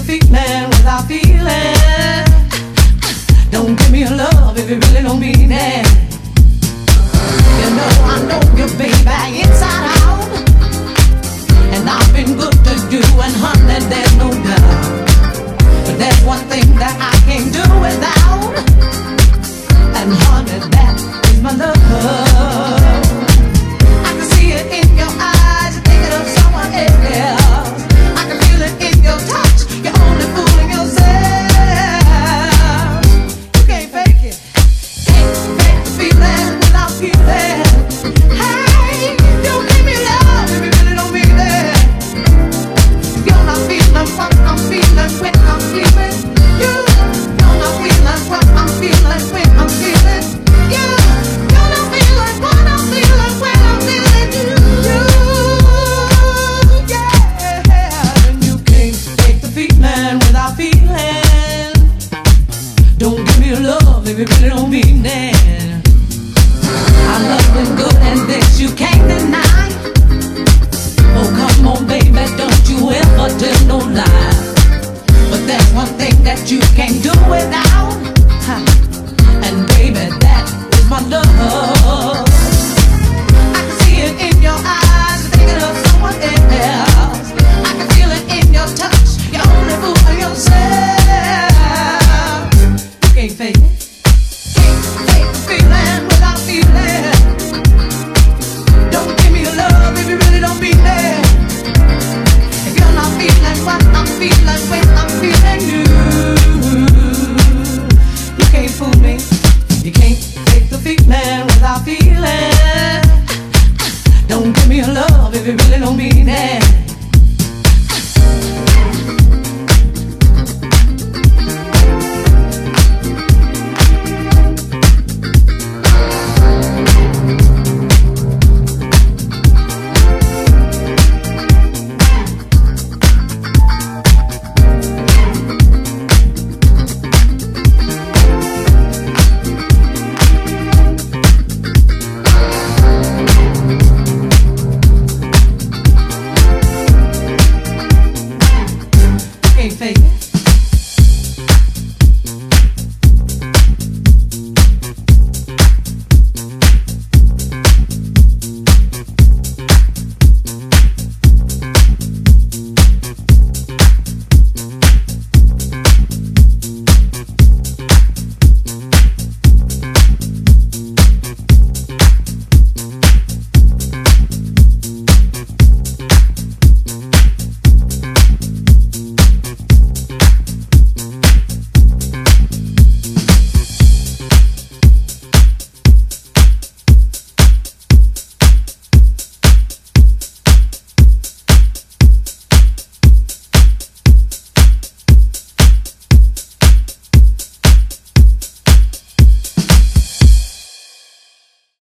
feeling without feeling. Don't give me a love if you really don't mean it. You know I know you, baby, inside out. And I've been good to you, and honey, there's no doubt. But there's one thing that I can't do without, and honey, that is my love. I can see it in your eyes, you're thinking of someone else. I can feel it in your touch, you're only fooling yourself. You can't fake it, can't fake the feeling without feeling. Hey, don't give me love if you really don't mean it. You're not feeling what I'm feeling when I'm feeling you. You're not feeling what I'm feeling when I'm feeling you. You're not feeling what I'm feeling when I'm feeling you. Yeah, and you can't fake the feeling without feeling. Don't give me love if you really don't mean it. I love you good and this you can't deny. Oh, come on, baby, don't you ever tell no lie. But there's one thing that you can't do without, and baby, that is my love. I can see it in your eyes, you're thinking of someone else. I can feel it in your touch,